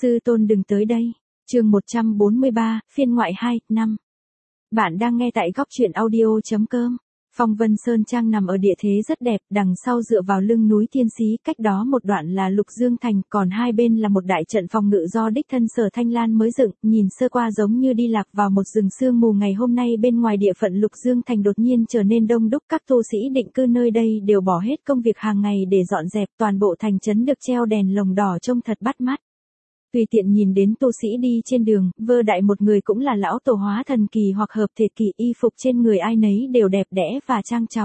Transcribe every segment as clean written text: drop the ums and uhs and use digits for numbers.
Sư tôn đừng tới đây. Chương 143, phiên ngoại 2, 5. Bạn đang nghe tại góc truyện audio.com. Phong Vân Sơn Trang nằm ở địa thế rất đẹp, đằng sau dựa vào lưng núi Thiên Xí, cách đó một đoạn là Lục Dương Thành, còn hai bên là một đại trận phòng ngự do đích thân Sở Thanh Lan mới dựng, nhìn sơ qua giống như đi lạc vào một rừng sương mù. Ngày hôm nay bên ngoài địa phận Lục Dương Thành đột nhiên trở nên đông đúc, các tu sĩ định cư nơi đây đều bỏ hết công việc hàng ngày để dọn dẹp, toàn bộ thành trấn được treo đèn lồng đỏ trông thật bắt mắt. Tùy tiện nhìn đến tu sĩ đi trên đường, vơ đại một người cũng là lão tổ hóa thần kỳ hoặc hợp thể kỳ, y phục trên người ai nấy đều đẹp đẽ và trang trọng.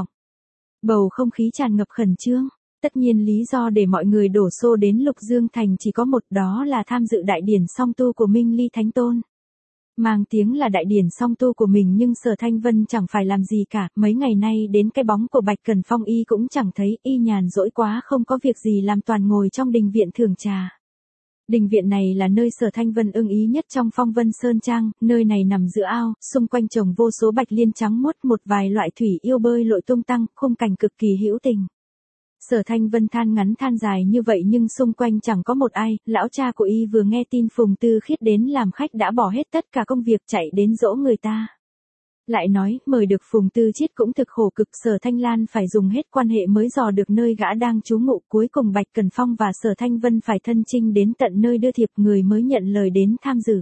Bầu không khí tràn ngập khẩn trương. Tất nhiên lý do để mọi người đổ xô đến Lục Dương Thành chỉ có một, đó là tham dự đại điển song tu của Minh Ly Thánh Tôn. Mang tiếng là đại điển song tu của mình nhưng Sở Thanh Vân chẳng phải làm gì cả, mấy ngày nay đến cái bóng của Bạch Cẩn Phong y cũng chẳng thấy, y nhàn rỗi quá không có việc gì làm toàn ngồi trong đình viện thưởng trà. Đình viện này là nơi Sở Thanh Vân ưng ý nhất trong Phong Vân Sơn Trang, nơi này nằm giữa ao, xung quanh trồng vô số bạch liên trắng muốt, một vài loại thủy yêu bơi lội tung tăng, khung cảnh cực kỳ hữu tình. Sở Thanh Vân than ngắn than dài như vậy nhưng xung quanh chẳng có một ai, lão cha của y vừa nghe tin Phùng Tư Khiết đến làm khách đã bỏ hết tất cả công việc chạy đến dỗ người ta. Lại nói, mời được Phùng Tư Chiết cũng thực khổ cực, Sở Thanh Lan phải dùng hết quan hệ mới dò được nơi gã đang trú ngụ, cuối cùng Bạch Cẩn Phong và Sở Thanh Vân phải thân chinh đến tận nơi đưa thiệp, người mới nhận lời đến tham dự.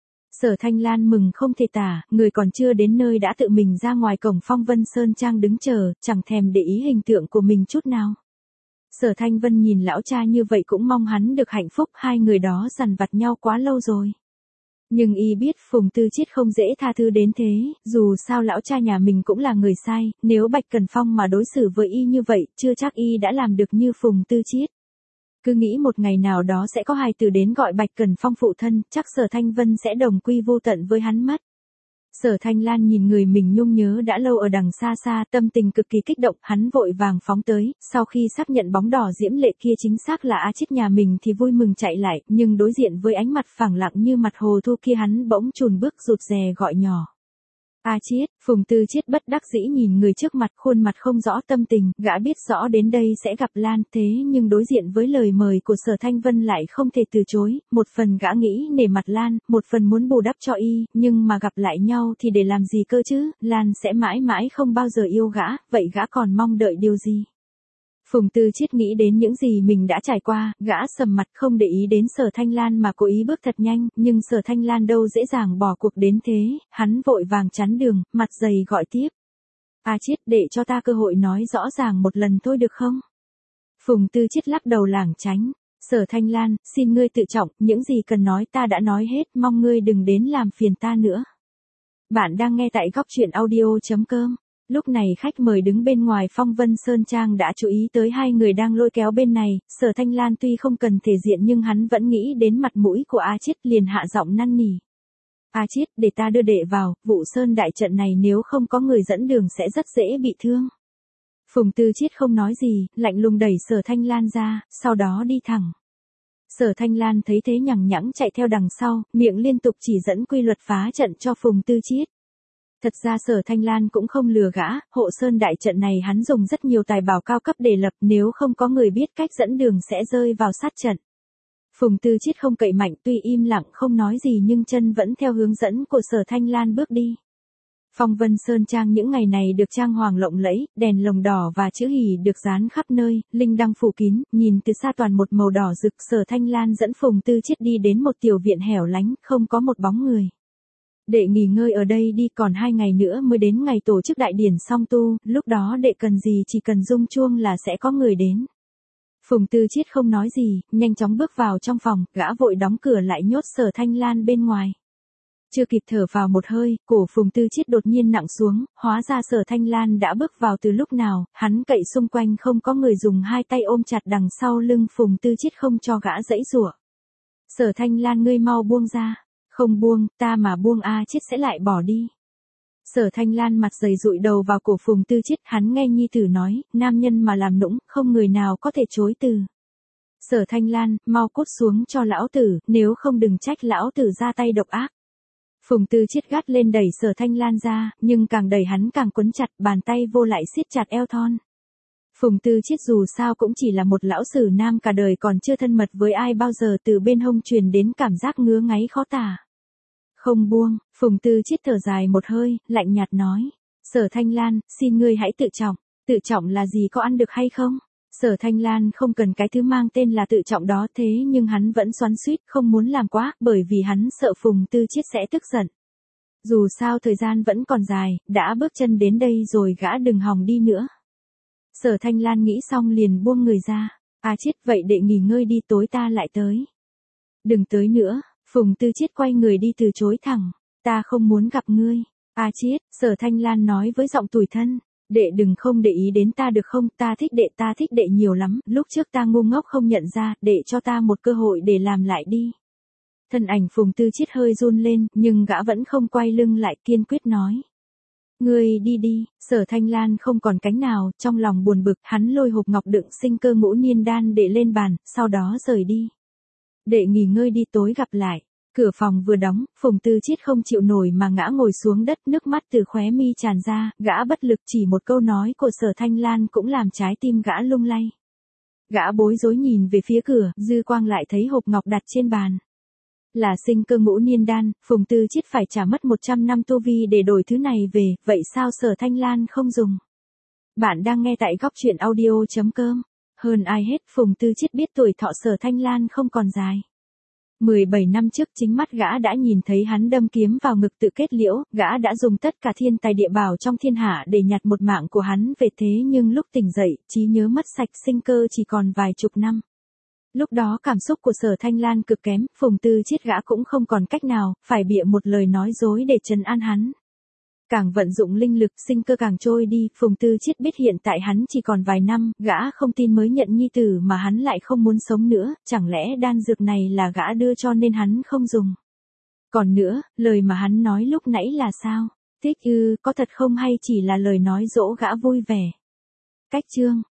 Sở Thanh Lan mừng không thể tả, người còn chưa đến nơi đã tự mình ra ngoài cổng Phong Vân Sơn Trang đứng chờ, chẳng thèm để ý hình tượng của mình chút nào. Sở Thanh Vân nhìn lão cha như vậy cũng mong hắn được hạnh phúc, hai người đó dằn vặt nhau quá lâu rồi. Nhưng y biết Phùng Tư Chiết không dễ tha thứ đến thế, dù sao lão cha nhà mình cũng là người sai, nếu Bạch Cẩn Phong mà đối xử với y như vậy, chưa chắc y đã làm được như Phùng Tư Chiết. Cứ nghĩ một ngày nào đó sẽ có hài tử đến gọi Bạch Cẩn Phong phụ thân, chắc Sở Thanh Vân sẽ đồng quy vô tận với hắn mất. Sở Thanh Lan nhìn người mình nhung nhớ đã lâu ở đằng xa xa, tâm tình cực kỳ kích động, hắn vội vàng phóng tới, sau khi xác nhận bóng đỏ diễm lệ kia chính xác là A Chiết nhà mình thì vui mừng chạy lại, nhưng đối diện với ánh mặt phẳng lặng như mặt hồ thu kia hắn bỗng chùn bước rụt rè gọi nhỏ. A Chiết. Phùng Tư Chiết bất đắc dĩ nhìn người trước mặt, khuôn mặt không rõ tâm tình, gã biết rõ đến đây sẽ gặp Lan, thế nhưng đối diện với lời mời của Sở Thanh Vân lại không thể từ chối, một phần gã nghĩ nể mặt Lan, một phần muốn bù đắp cho y, nhưng mà gặp lại nhau thì để làm gì cơ chứ, Lan sẽ mãi mãi không bao giờ yêu gã, vậy gã còn mong đợi điều gì? Phùng Tư Chiết nghĩ đến những gì mình đã trải qua, gã sầm mặt không để ý đến Sở Thanh Lan mà cố ý bước thật nhanh, nhưng Sở Thanh Lan đâu dễ dàng bỏ cuộc đến thế, hắn vội vàng chắn đường, mặt dày gọi tiếp. A Chiết, để cho ta cơ hội nói rõ ràng một lần thôi được không? Phùng Tư Chiết lắc đầu lảng tránh. Sở Thanh Lan, xin ngươi tự trọng, những gì cần nói ta đã nói hết, mong ngươi đừng đến làm phiền ta nữa. Bạn đang nghe tại góc truyện audio.com. Lúc này khách mời đứng bên ngoài Phong Vân Sơn Trang đã chú ý tới hai người đang lôi kéo bên này, Sở Thanh Lan tuy không cần thể diện nhưng hắn vẫn nghĩ đến mặt mũi của A Chiết, liền hạ giọng năn nỉ. A Chiết, để ta đưa đệ vào, vụ sơn đại trận này nếu không có người dẫn đường sẽ rất dễ bị thương. Phùng Tư Chiết không nói gì, lạnh lùng đẩy Sở Thanh Lan ra, sau đó đi thẳng. Sở Thanh Lan thấy thế nhằng nhẵng chạy theo đằng sau, miệng liên tục chỉ dẫn quy luật phá trận cho Phùng Tư Chiết. Thật ra Sở Thanh Lan cũng không lừa gã, hộ sơn đại trận này hắn dùng rất nhiều tài bảo cao cấp để lập, nếu không có người biết cách dẫn đường sẽ rơi vào sát trận. Phùng Tư Chiết không cậy mạnh, tuy im lặng không nói gì nhưng chân vẫn theo hướng dẫn của Sở Thanh Lan bước đi. Phong Vân Sơn Trang những ngày này được trang hoàng lộng lẫy, đèn lồng đỏ và chữ hỉ được dán khắp nơi, linh đăng phủ kín, nhìn từ xa toàn một màu đỏ rực. Sở Thanh Lan dẫn Phùng Tư Chiết đi đến một tiểu viện hẻo lánh, không có một bóng người. Đệ nghỉ ngơi ở đây đi, còn 2 ngày nữa mới đến ngày tổ chức đại điển song tu, lúc đó đệ cần gì chỉ cần rung chuông là sẽ có người đến. Phùng Tư Chiết không nói gì, nhanh chóng bước vào trong phòng, gã vội đóng cửa lại nhốt Sở Thanh Lan bên ngoài. Chưa kịp thở vào một hơi, cổ Phùng Tư Chiết đột nhiên nặng xuống, hóa ra Sở Thanh Lan đã bước vào từ lúc nào, hắn cậy xung quanh không có người, dùng hai tay ôm chặt đằng sau lưng Phùng Tư Chiết không cho gã giãy giụa. Sở Thanh Lan, ngươi mau buông ra. Không buông, ta mà buông A Chiết sẽ lại bỏ đi. Sở Thanh Lan mặt dày dụi đầu vào cổ Phùng Tư Chiết, hắn nghe nhi tử nói, nam nhân mà làm nũng, không người nào có thể chối từ. Sở Thanh Lan, mau cút xuống cho lão tử, nếu không đừng trách lão tử ra tay độc ác. Phùng Tư Chiết gắt lên đẩy Sở Thanh Lan ra, nhưng càng đẩy hắn càng quấn chặt, bàn tay vô lại siết chặt eo thon. Phùng Tư Chiết dù sao cũng chỉ là một lão sử nam cả đời còn chưa thân mật với ai bao giờ, từ bên hông truyền đến cảm giác ngứa ngáy khó tả. Không buông, Phùng Tư Chiết thở dài một hơi, lạnh nhạt nói. Sở Thanh Lan, xin ngươi hãy tự trọng. Tự trọng là gì, có ăn được hay không? Sở Thanh Lan không cần cái thứ mang tên là tự trọng đó, thế nhưng hắn vẫn xoắn xuýt không muốn làm quá, bởi vì hắn sợ Phùng Tư Chiết sẽ tức giận. Dù sao thời gian vẫn còn dài, đã bước chân đến đây rồi gã đừng hòng đi nữa. Sở Thanh Lan nghĩ xong liền buông người ra. Chiết, vậy đệ nghỉ ngơi đi, tối ta lại tới. Đừng tới nữa, Phùng Tư Chiết quay người đi từ chối thẳng. Ta không muốn gặp ngươi. Chiết, Sở Thanh Lan nói với giọng tủi thân. Đệ đừng không để ý đến ta được không, ta thích đệ nhiều lắm, lúc trước ta ngu ngốc không nhận ra, đệ cho ta một cơ hội để làm lại đi. Thân ảnh Phùng Tư Chiết hơi run lên, nhưng gã vẫn không quay lưng lại, kiên quyết nói. Ngươi đi đi. Sở Thanh Lan không còn cánh nào, trong lòng buồn bực, hắn lôi hộp ngọc đựng sinh cơ ngũ niên đan để lên bàn, sau đó rời đi. Đệ nghỉ ngơi đi, tối gặp lại. Cửa phòng vừa đóng, Phùng Tư Chiết không chịu nổi mà ngã ngồi xuống đất, nước mắt từ khóe mi tràn ra, gã bất lực, chỉ một câu nói của Sở Thanh Lan cũng làm trái tim gã lung lay. Gã bối rối nhìn về phía cửa, dư quang lại thấy hộp ngọc đặt trên bàn. Là sinh cơ ngũ niên đan, Phùng Tư Chiết phải trả mất 100 năm tu vi để đổi thứ này về, vậy sao Sở Thanh Lan không dùng? Bạn đang nghe tại góc truyện audio.com. Hơn ai hết, Phùng Tư Chiết biết tuổi thọ Sở Thanh Lan không còn dài. 17 năm trước chính mắt gã đã nhìn thấy hắn đâm kiếm vào ngực tự kết liễu, gã đã dùng tất cả thiên tài địa bảo trong thiên hạ để nhặt một mạng của hắn về, thế nhưng lúc tỉnh dậy, trí nhớ mất sạch, sinh cơ chỉ còn vài chục năm. Lúc đó cảm xúc của Sở Thanh Lan cực kém, Phùng Tư Chiết gã cũng không còn cách nào, phải bịa một lời nói dối để trấn an hắn. Càng vận dụng linh lực, sinh cơ càng trôi đi, Phùng Tư Chiết biết hiện tại hắn chỉ còn vài năm, gã không tin mới nhận nhi tử mà hắn lại không muốn sống nữa, chẳng lẽ đan dược này là gã đưa cho nên hắn không dùng. Còn nữa, lời mà hắn nói lúc nãy là sao? Thích ư, có thật không hay chỉ là lời nói dỗ gã vui vẻ? Cách chương